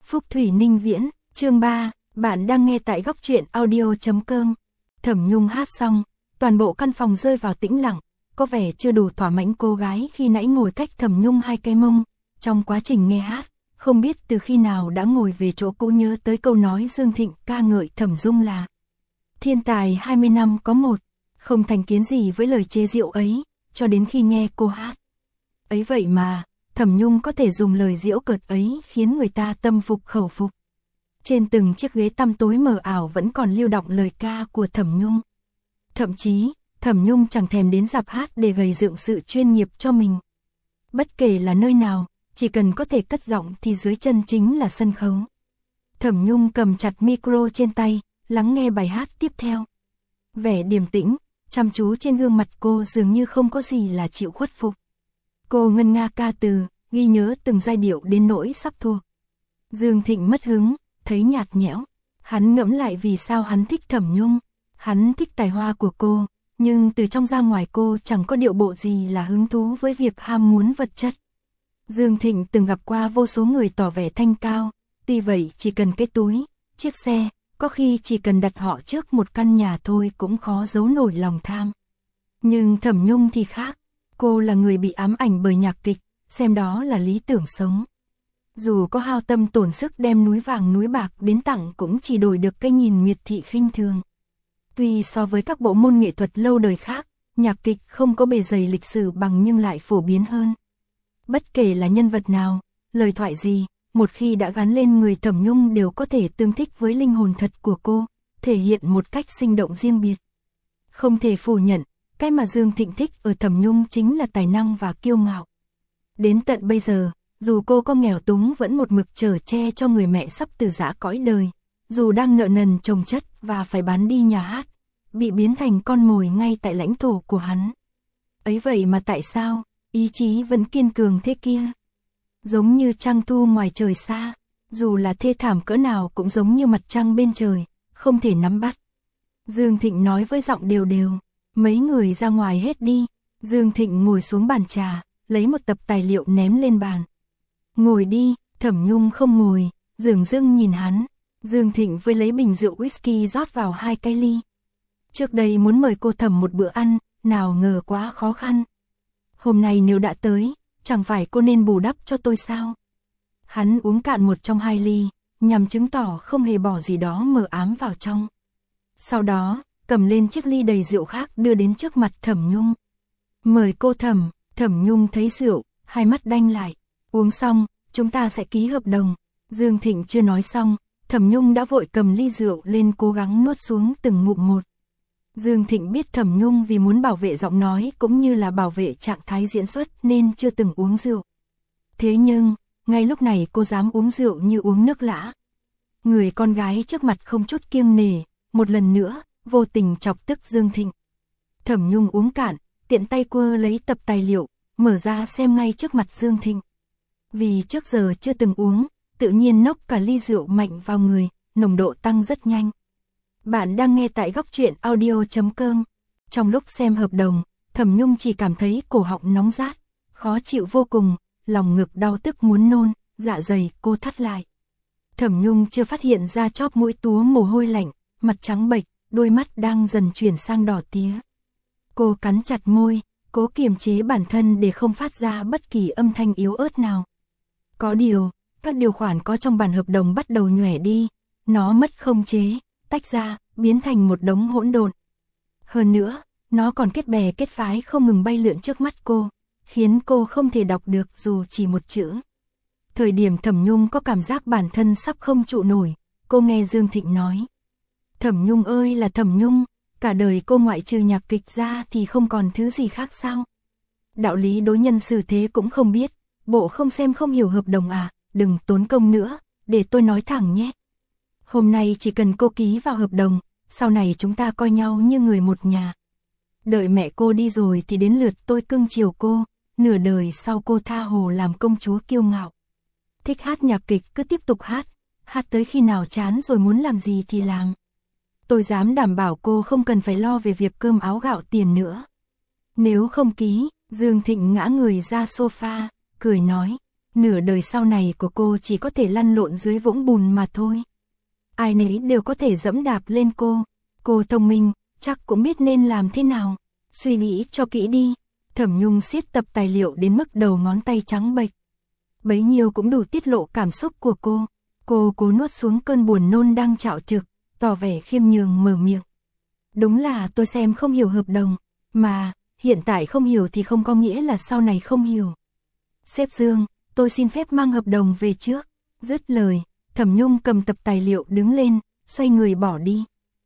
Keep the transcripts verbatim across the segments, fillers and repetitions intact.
Phúc Thủy Ninh Viễn, chương ba, bạn đang nghe tại góc truyện audio chấm com. Thẩm Nhung hát xong, toàn bộ căn phòng rơi vào tĩnh lặng, có vẻ chưa đủ thỏa mãn cô gái khi nãy ngồi cách Thẩm Nhung hai cái mông. Trong quá trình nghe hát, không biết từ khi nào đã ngồi về chỗ cũ nhớ tới câu nói Dương Thịnh ca ngợi Thẩm Dung là thiên tài hai mươi năm có một, không thành kiến gì với lời chế giễu ấy, cho đến khi nghe cô hát. Ấy vậy mà, Thẩm Nhung có thể dùng lời giễu cợt ấy khiến người ta tâm phục khẩu phục. Trên từng chiếc ghế tăm tối mờ ảo vẫn còn lưu đọng lời ca của Thẩm Nhung. Thậm chí, Thẩm Nhung chẳng thèm đến rạp hát để gầy dựng sự chuyên nghiệp cho mình. Bất kể là nơi nào, chỉ cần có thể cất giọng thì dưới chân chính là sân khấu. Thẩm Nhung cầm chặt micro trên tay, lắng nghe bài hát tiếp theo. Vẻ điềm tĩnh, chăm chú trên gương mặt cô dường như không có gì là chịu khuất phục. Cô ngân nga ca từ, ghi nhớ từng giai điệu đến nỗi sắp thuộc. Dương Thịnh mất hứng, thấy nhạt nhẽo. Hắn ngẫm lại vì sao hắn thích Thẩm Nhung. Hắn thích tài hoa của cô, nhưng từ trong ra ngoài cô chẳng có điệu bộ gì là hứng thú với việc ham muốn vật chất. Dương Thịnh từng gặp qua vô số người tỏ vẻ thanh cao, tuy vậy chỉ cần cái túi, chiếc xe, có khi chỉ cần đặt họ trước một căn nhà thôi cũng khó giấu nổi lòng tham. Nhưng Thẩm Nhung thì khác, cô là người bị ám ảnh bởi nhạc kịch, xem đó là lý tưởng sống. Dù có hao tâm tổn sức đem núi vàng núi bạc đến tặng cũng chỉ đổi được cái nhìn miệt thị khinh thường. Tuy so với các bộ môn nghệ thuật lâu đời khác, nhạc kịch không có bề dày lịch sử bằng nhưng lại phổ biến hơn. Bất kể là nhân vật nào, lời thoại gì, một khi đã gắn lên người Thẩm Nhung đều có thể tương thích với linh hồn thật của cô, thể hiện một cách sinh động riêng biệt. Không thể phủ nhận, cái mà Dương Thịnh thích ở Thẩm Nhung chính là tài năng và kiêu ngạo. Đến tận bây giờ, dù cô có nghèo túng vẫn một mực chở che cho người mẹ sắp từ giã cõi đời, dù đang nợ nần chồng chất và phải bán đi nhà hát, bị biến thành con mồi ngay tại lãnh thổ của hắn. Ấy vậy mà tại sao, ý chí vẫn kiên cường thế kia? Giống như trăng thu ngoài trời xa, dù là thê thảm cỡ nào cũng giống như mặt trăng bên trời, không thể nắm bắt. Dương Thịnh nói với giọng đều đều, mấy người ra ngoài hết đi. Dương Thịnh ngồi xuống bàn trà, lấy một tập tài liệu ném lên bàn. Ngồi đi. Thẩm Nhung không ngồi, dửng dưng nhìn hắn. Dương Thịnh với lấy bình rượu whisky rót vào hai cái ly. Trước đây muốn mời cô Thẩm một bữa ăn, nào ngờ quá khó khăn. Hôm nay nếu đã tới, chẳng phải cô nên bù đắp cho tôi sao? Hắn uống cạn một trong hai ly, nhằm chứng tỏ không hề bỏ gì đó mờ ám vào trong. Sau đó, cầm lên chiếc ly đầy rượu khác đưa đến trước mặt Thẩm Nhung. Mời cô Thẩm. Thẩm Nhung thấy rượu, hai mắt đanh lại. Uống xong, chúng ta sẽ ký hợp đồng. Dương Thịnh chưa nói xong, Thẩm Nhung đã vội cầm ly rượu lên cố gắng nuốt xuống từng ngụm một. Dương Thịnh biết Thẩm Nhung vì muốn bảo vệ giọng nói cũng như là bảo vệ trạng thái diễn xuất nên chưa từng uống rượu. Thế nhưng, ngay lúc này cô dám uống rượu như uống nước lã. Người con gái trước mặt không chút kiêng nể, một lần nữa, vô tình chọc tức Dương Thịnh. Thẩm Nhung uống cạn, tiện tay quơ lấy tập tài liệu, mở ra xem ngay trước mặt Dương Thịnh. Vì trước giờ chưa từng uống, tự nhiên nốc cả ly rượu mạnh vào người, nồng độ tăng rất nhanh. Bạn đang nghe tại góc truyện audio chấm com. Trong lúc xem hợp đồng, Thẩm Nhung chỉ cảm thấy cổ họng nóng rát, khó chịu vô cùng, lòng ngực đau tức muốn nôn, dạ dày cô thắt lại. Thẩm Nhung chưa phát hiện ra chóp mũi túa mồ hôi lạnh, mặt trắng bệch, đôi mắt đang dần chuyển sang đỏ tía. Cô cắn chặt môi, cố kiềm chế bản thân để không phát ra bất kỳ âm thanh yếu ớt nào. Có điều, các điều khoản có trong bản hợp đồng bắt đầu nhòe đi, nó mất khống chế, tách ra, biến thành một đống hỗn độn. Hơn nữa, nó còn kết bè kết phái không ngừng bay lượn trước mắt cô, khiến cô không thể đọc được dù chỉ một chữ. Thời điểm Thẩm Nhung có cảm giác bản thân sắp không trụ nổi, cô nghe Dương Thịnh nói. Thẩm Nhung ơi là Thẩm Nhung, cả đời cô ngoại trừ nhạc kịch ra thì không còn thứ gì khác sao? Đạo lý đối nhân xử thế cũng không biết, bộ không xem không hiểu hợp đồng à, đừng tốn công nữa, để tôi nói thẳng nhé. Hôm nay chỉ cần cô ký vào hợp đồng, sau này chúng ta coi nhau như người một nhà. Đợi mẹ cô đi rồi thì đến lượt tôi cưng chiều cô, nửa đời sau cô tha hồ làm công chúa kiêu ngạo. Thích hát nhạc kịch cứ tiếp tục hát, hát tới khi nào chán rồi muốn làm gì thì làm. Tôi dám đảm bảo cô không cần phải lo về việc cơm áo gạo tiền nữa. Nếu không ký, Dương Thịnh ngã người ra sofa, cười nói, Nửa đời sau này của cô chỉ có thể lăn lộn dưới vũng bùn mà thôi. Ai nấy đều có thể dẫm đạp lên cô. Cô thông minh, chắc cũng biết nên làm thế nào. Suy nghĩ cho kỹ đi. Thẩm Nhung siết tập tài liệu đến mức đầu ngón tay trắng bệch. Bấy nhiêu cũng đủ tiết lộ cảm xúc của cô. Cô cố nuốt xuống cơn buồn nôn đang trạo trực, tỏ vẻ khiêm nhường mở miệng. Đúng là tôi xem không hiểu hợp đồng, mà hiện tại không hiểu thì không có nghĩa là sau này không hiểu. Sếp Dương, tôi xin phép mang hợp đồng về trước. Dứt lời, Thẩm Nhung cầm tập tài liệu đứng lên, xoay người bỏ đi.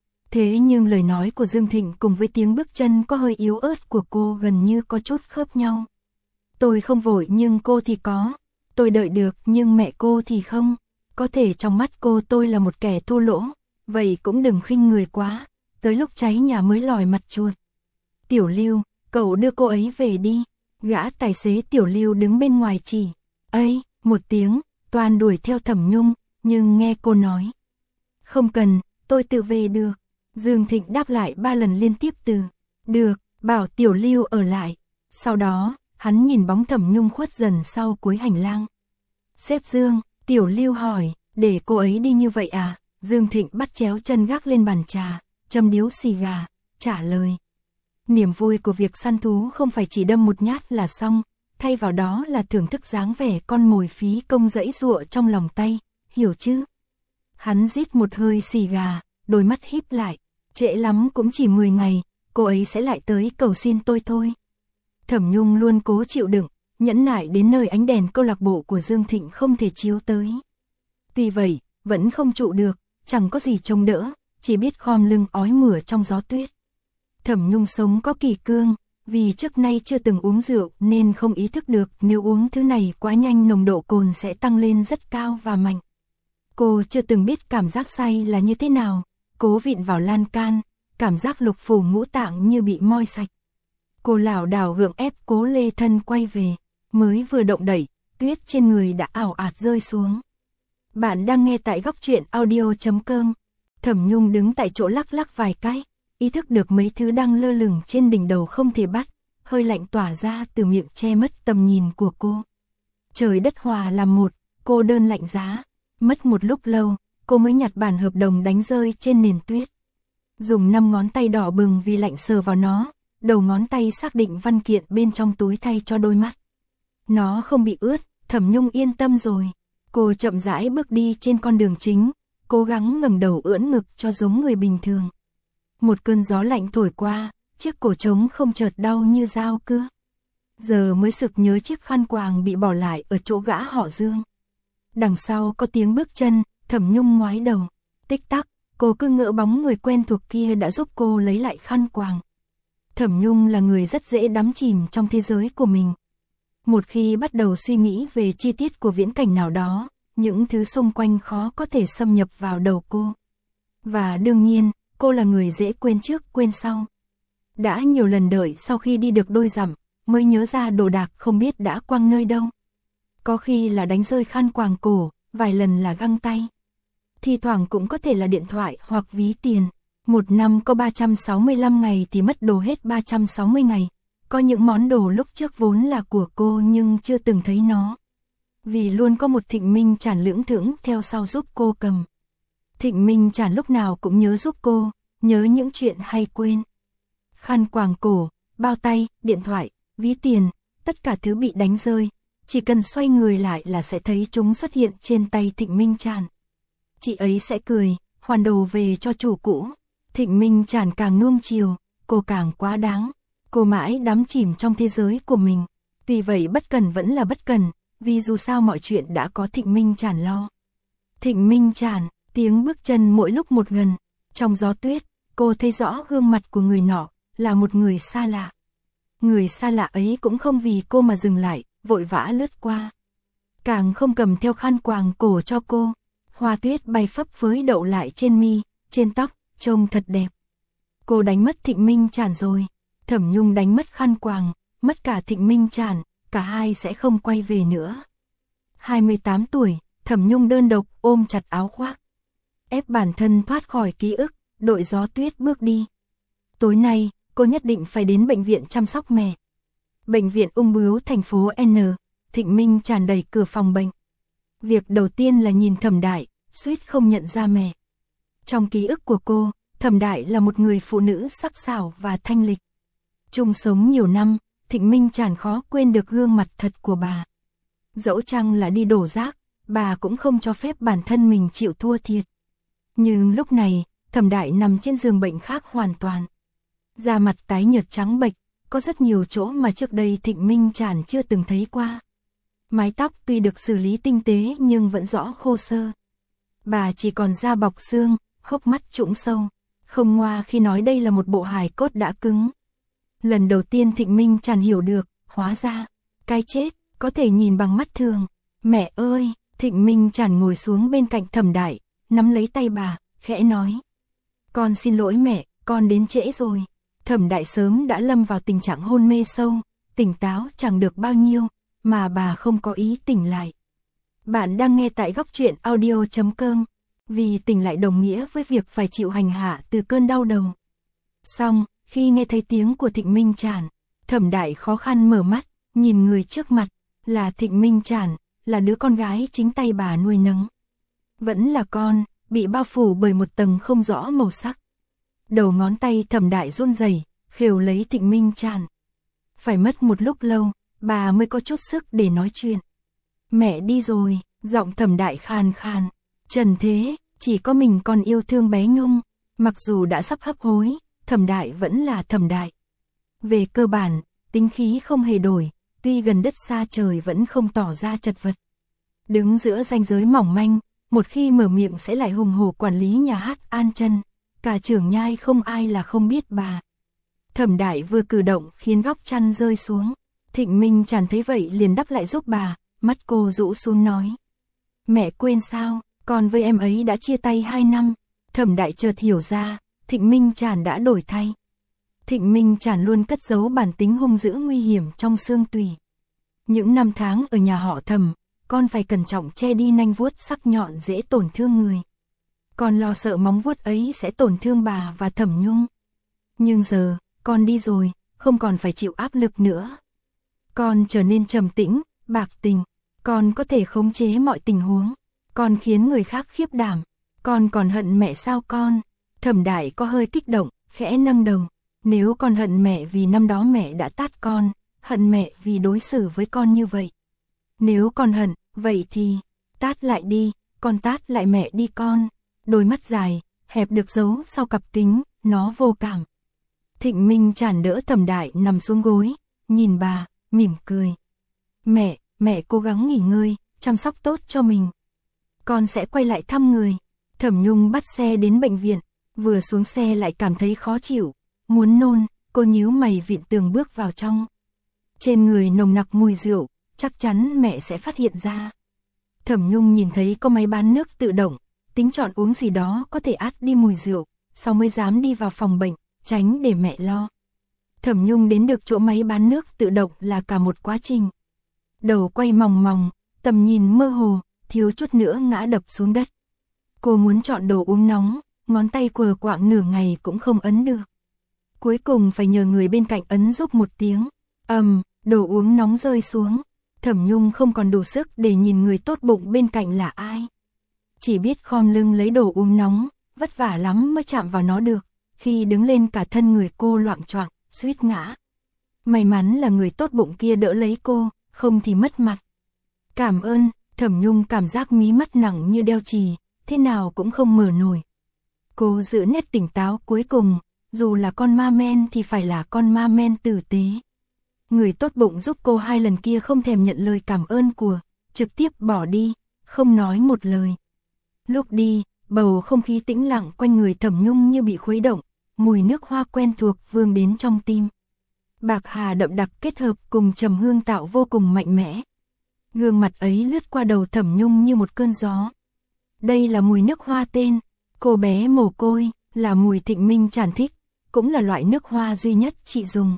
Thế nhưng lời nói của Dương Thịnh cùng với tiếng bước chân có hơi yếu ớt của cô gần như có chút khớp nhau. Tôi không vội nhưng cô thì có. Tôi đợi được nhưng mẹ cô thì không. Có thể trong mắt cô tôi là một kẻ thua lỗ. Vậy cũng đừng khinh người quá. Tới lúc cháy nhà mới lòi mặt chuột. Tiểu Lưu, cậu đưa cô ấy về đi. Gã tài xế Tiểu Lưu đứng bên ngoài chỉ. Ây, một tiếng, toàn đuổi theo Thẩm Nhung, nhưng nghe cô nói. Không cần, tôi tự về được. Dương Thịnh đáp lại ba lần liên tiếp từ. Được, bảo Tiểu Lưu ở lại. Sau đó, hắn nhìn bóng Thẩm Nhung khuất dần sau cuối hành lang. Sếp Dương, Tiểu Lưu hỏi, để cô ấy đi như vậy à? Dương Thịnh bắt chéo chân gác lên bàn trà, châm điếu xì gà, trả lời. Niềm vui của việc săn thú không phải chỉ đâm một nhát là xong, thay vào đó là thưởng thức dáng vẻ con mồi phí công dẫy dụa trong lòng tay, hiểu chứ? Hắn rít một hơi xì gà, đôi mắt híp lại, trễ lắm cũng chỉ mười ngày, cô ấy sẽ lại tới cầu xin tôi thôi. Thẩm Nhung luôn cố chịu đựng, nhẫn nại đến nơi ánh đèn câu lạc bộ của Dương Thịnh không thể chiếu tới. Tuy vậy, vẫn không trụ được, chẳng có gì trông đỡ, chỉ biết khom lưng ói mửa trong gió tuyết. Thẩm Nhung sống có kỳ cương, vì trước nay chưa từng uống rượu nên không ý thức được nếu uống thứ này quá nhanh nồng độ cồn sẽ tăng lên rất cao và mạnh. Cô chưa từng biết cảm giác say là như thế nào, cố vịn vào lan can, cảm giác lục phủ ngũ tạng như bị moi sạch. Cô lảo đảo gượng ép cố lê thân quay về, mới vừa động đẩy, tuyết trên người đã ảo ạt rơi xuống. Bạn đang nghe tại góc truyện audio chấm com. Thẩm Nhung đứng tại chỗ lắc lắc vài cái, ý thức được mấy thứ đang lơ lửng trên đỉnh đầu không thể bắt, hơi lạnh tỏa ra từ miệng che mất tầm nhìn của cô. Trời đất hòa làm một, cô đơn lạnh giá, mất một lúc lâu, cô mới nhặt bản hợp đồng đánh rơi trên nền tuyết. Dùng năm ngón tay đỏ bừng vì lạnh sờ vào nó, đầu ngón tay xác định văn kiện bên trong túi thay cho đôi mắt. Nó không bị ướt, Thẩm Nhung yên tâm rồi. Cô chậm rãi bước đi trên con đường chính, cố gắng ngẩng đầu ưỡn ngực cho giống người bình thường. Một cơn gió lạnh thổi qua, chiếc cổ trống không chợt đau như dao cưa. Giờ mới sực nhớ chiếc khăn quàng bị bỏ lại ở chỗ gã họ Dương. Đằng sau có tiếng bước chân, Thẩm Nhung ngoái đầu. Tích tắc, cô cứ ngỡ bóng người quen thuộc kia đã giúp cô lấy lại khăn quàng. Thẩm Nhung là người rất dễ đắm chìm trong thế giới của mình. Một khi bắt đầu suy nghĩ về chi tiết của viễn cảnh nào đó, những thứ xung quanh khó có thể xâm nhập vào đầu cô. Và đương nhiên, cô là người dễ quên trước quên sau. Đã nhiều lần đợi sau khi đi được đôi dặm, mới nhớ ra đồ đạc không biết đã quăng nơi đâu. Có khi là đánh rơi khăn quàng cổ, vài lần là găng tay. Thì thoảng cũng có thể là điện thoại hoặc ví tiền. Một năm có ba trăm sáu mươi lăm ngày thì mất đồ hết ba trăm sáu mươi ngày. Có những món đồ lúc trước vốn là của cô nhưng chưa từng thấy nó. Vì luôn có một Thịnh Minh Trản lưỡng thưởng theo sau giúp cô cầm. Thịnh Minh Trản lúc nào cũng nhớ giúp cô, nhớ những chuyện hay quên. Khăn quàng cổ, bao tay, điện thoại, ví tiền, tất cả thứ bị đánh rơi. Chỉ cần xoay người lại là sẽ thấy chúng xuất hiện trên tay Thịnh Minh Trản. Chị ấy sẽ cười, hoàn đồ về cho chủ cũ. Thịnh Minh Trản càng nuông chiều, cô càng quá đáng. Cô mãi đắm chìm trong thế giới của mình. Tuy vậy bất cần vẫn là bất cần, vì dù sao mọi chuyện đã có Thịnh Minh Trản lo. Thịnh Minh Trản, tiếng bước chân mỗi lúc một gần. Trong gió tuyết, cô thấy rõ gương mặt của người nọ, là một người xa lạ. Người xa lạ ấy cũng không vì cô mà dừng lại, vội vã lướt qua. Càng không cầm theo khăn quàng cổ cho cô. Hoa tuyết bay phấp phới đậu lại trên mi, trên tóc, trông thật đẹp. Cô đánh mất Thịnh Minh Trản rồi. Thẩm Nhung đánh mất khăn quàng, mất cả Thịnh Minh Trản, cả hai sẽ không quay về nữa. hai mươi tám tuổi, Thẩm Nhung đơn độc ôm chặt áo khoác. Ép bản thân thoát khỏi ký ức, đội gió tuyết bước đi. Tối nay, cô nhất định phải đến bệnh viện chăm sóc mẹ. Bệnh viện ung bướu thành phố N, Thịnh Minh tràn đầy cửa phòng bệnh. Việc đầu tiên là nhìn Thẩm Đại, suýt không nhận ra mẹ. Trong ký ức của cô, Thẩm Đại là một người phụ nữ sắc sảo và thanh lịch. Chung sống nhiều năm, Thịnh Minh tràn khó quên được gương mặt thật của bà. Dẫu chăng là đi đổ rác, bà cũng không cho phép bản thân mình chịu thua thiệt. Nhưng lúc này, Thẩm Đại nằm trên giường bệnh khác hoàn toàn. Da mặt tái nhợt trắng bệch, có rất nhiều chỗ mà trước đây Thịnh Minh tràn chưa từng thấy qua. Mái tóc tuy được xử lý tinh tế nhưng vẫn rõ khô xơ. Bà chỉ còn da bọc xương, hốc mắt trũng sâu, không ngoa khi nói đây là một bộ hài cốt đã cứng. Lần đầu tiên Thịnh Minh tràn hiểu được, hóa ra, cái chết, có thể nhìn bằng mắt thường. Mẹ ơi, Thịnh Minh tràn ngồi xuống bên cạnh Thẩm Đại, nắm lấy tay bà, khẽ nói. Con xin lỗi mẹ, con đến trễ rồi. Thẩm Đại sớm đã lâm vào tình trạng hôn mê sâu, tỉnh táo chẳng được bao nhiêu, mà bà không có ý tỉnh lại. Bạn đang nghe tại góc truyện audio chấm com, vì tỉnh lại đồng nghĩa với việc phải chịu hành hạ từ cơn đau đầu. Xong, khi nghe thấy tiếng của Thịnh Minh tràn, Thẩm Đại khó khăn mở mắt, nhìn người trước mặt, là Thịnh Minh tràn, là đứa con gái chính tay bà nuôi nấng. Vẫn là con, bị bao phủ bởi một tầng không rõ màu sắc. Đầu ngón tay Thẩm Đại run rẩy, khều lấy Thịnh Minh tràn. Phải mất một lúc lâu, bà mới có chút sức để nói chuyện. Mẹ đi rồi, giọng Thẩm Đại khàn khàn. Trần thế, chỉ có mình con yêu thương bé Nhung. Mặc dù đã sắp hấp hối, Thẩm Đại vẫn là Thẩm Đại. Về cơ bản, tính khí không hề đổi, tuy gần đất xa trời vẫn không tỏ ra chật vật. Đứng giữa ranh giới mỏng manh, một khi mở miệng sẽ lại hùng hổ quản lý nhà hát An Chân. Cả trưởng nhai không ai là không biết bà. Thẩm Đại vừa cử động khiến góc chăn rơi xuống. Thịnh Minh tràn thấy vậy liền đắp lại giúp bà, mắt cô rũ xuống nói. Mẹ quên sao, con với em ấy đã chia tay hai năm. Thẩm Đại chợt hiểu ra, Thịnh Minh tràn đã đổi thay. Thịnh Minh tràn luôn cất giấu bản tính hung dữ nguy hiểm trong xương tủy. Những năm tháng ở nhà họ Thẩm, con phải cẩn trọng che đi nanh vuốt sắc nhọn dễ tổn thương người. Con lo sợ móng vuốt ấy sẽ tổn thương bà và Thẩm Nhung. Nhưng giờ, con đi rồi, không còn phải chịu áp lực nữa. Con trở nên trầm tĩnh, bạc tình. Con có thể khống chế mọi tình huống. Con khiến người khác khiếp đảm. Con còn hận mẹ sao con? Thẩm Đại có hơi kích động, khẽ nâng đầu. Nếu con hận mẹ vì năm đó mẹ đã tát con, hận mẹ vì đối xử với con như vậy. Nếu con hận, vậy thì, tát lại đi, con tát lại mẹ đi con. Đôi mắt dài, hẹp được giấu sau cặp kính, nó vô cảm. Thịnh Minh tràn đỡ Thẩm Đại nằm xuống gối, nhìn bà, mỉm cười. Mẹ, mẹ cố gắng nghỉ ngơi, chăm sóc tốt cho mình. Con sẽ quay lại thăm người. Thẩm Nhung bắt xe đến bệnh viện, vừa xuống xe lại cảm thấy khó chịu, muốn nôn, cô nhíu mày vịn tường bước vào trong. Trên người nồng nặc mùi rượu, chắc chắn mẹ sẽ phát hiện ra. Thẩm Nhung nhìn thấy có máy bán nước tự động, tính chọn uống gì đó có thể át đi mùi rượu, sau mới dám đi vào phòng bệnh, tránh để mẹ lo. Thẩm Nhung đến được chỗ máy bán nước tự động là cả một quá trình. Đầu quay mòng mòng, tầm nhìn mơ hồ, thiếu chút nữa ngã đập xuống đất. Cô muốn chọn đồ uống nóng, ngón tay quờ quạng nửa ngày cũng không ấn được. Cuối cùng phải nhờ người bên cạnh ấn giúp một tiếng. Ầm, um, đồ uống nóng rơi xuống. Thẩm Nhung không còn đủ sức để nhìn người tốt bụng bên cạnh là ai. Chỉ biết khom lưng lấy đồ uống nóng, vất vả lắm mới chạm vào nó được. Khi đứng lên cả thân người cô loạng choạng, suýt ngã. May mắn là người tốt bụng kia đỡ lấy cô, không thì mất mặt. Cảm ơn, Thẩm Nhung cảm giác mí mắt nặng như đeo chì, thế nào cũng không mở nổi. Cô giữ nét tỉnh táo cuối cùng, dù là con ma men thì phải là con ma men tử tế. Người tốt bụng giúp cô hai lần kia không thèm nhận lời cảm ơn của, trực tiếp bỏ đi, không nói một lời. Lúc đi, bầu không khí tĩnh lặng quanh người Thẩm Nhung như bị khuấy động, mùi nước hoa quen thuộc vương đến trong tim. Bạc hà đậm đặc kết hợp cùng trầm hương tạo vô cùng mạnh mẽ. Gương mặt ấy lướt qua đầu Thẩm Nhung như một cơn gió. Đây là mùi nước hoa tên, cô bé mồ côi, là mùi Thịnh Minh tràn thích, cũng là loại nước hoa duy nhất chị dùng.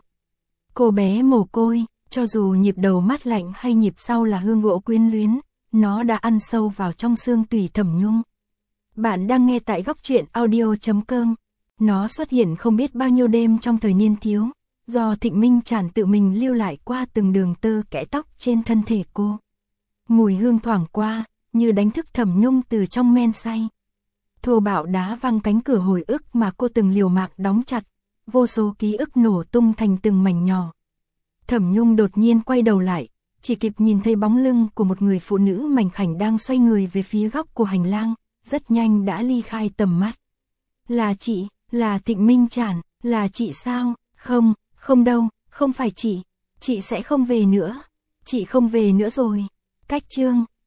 Cô bé mồ côi, cho dù nhịp đầu mát lạnh hay nhịp sau là hương gỗ quyến luyến, nó đã ăn sâu vào trong xương tủy Thẩm Nhung. Bạn đang nghe tại góc truyện audio chấm com. Nó xuất hiện không biết bao nhiêu đêm trong thời niên thiếu, do Thịnh Minh Trản tự mình lưu lại qua từng đường tơ kẽ tóc trên thân thể cô. Mùi hương thoảng qua, như đánh thức Thẩm Nhung từ trong men say. Thô bạo đá văng cánh cửa hồi ức mà cô từng liều mạng đóng chặt, vô số ký ức nổ tung thành từng mảnh nhỏ. Thẩm Nhung đột nhiên quay đầu lại, chỉ kịp nhìn thấy bóng lưng của một người phụ nữ mảnh khảnh đang xoay người về phía góc của hành lang, rất nhanh đã ly khai tầm mắt. Là chị, là Thịnh Minh Trản, là chị sao? Không, không đâu, không phải chị, chị sẽ không về nữa, chị không về nữa rồi. Cách chương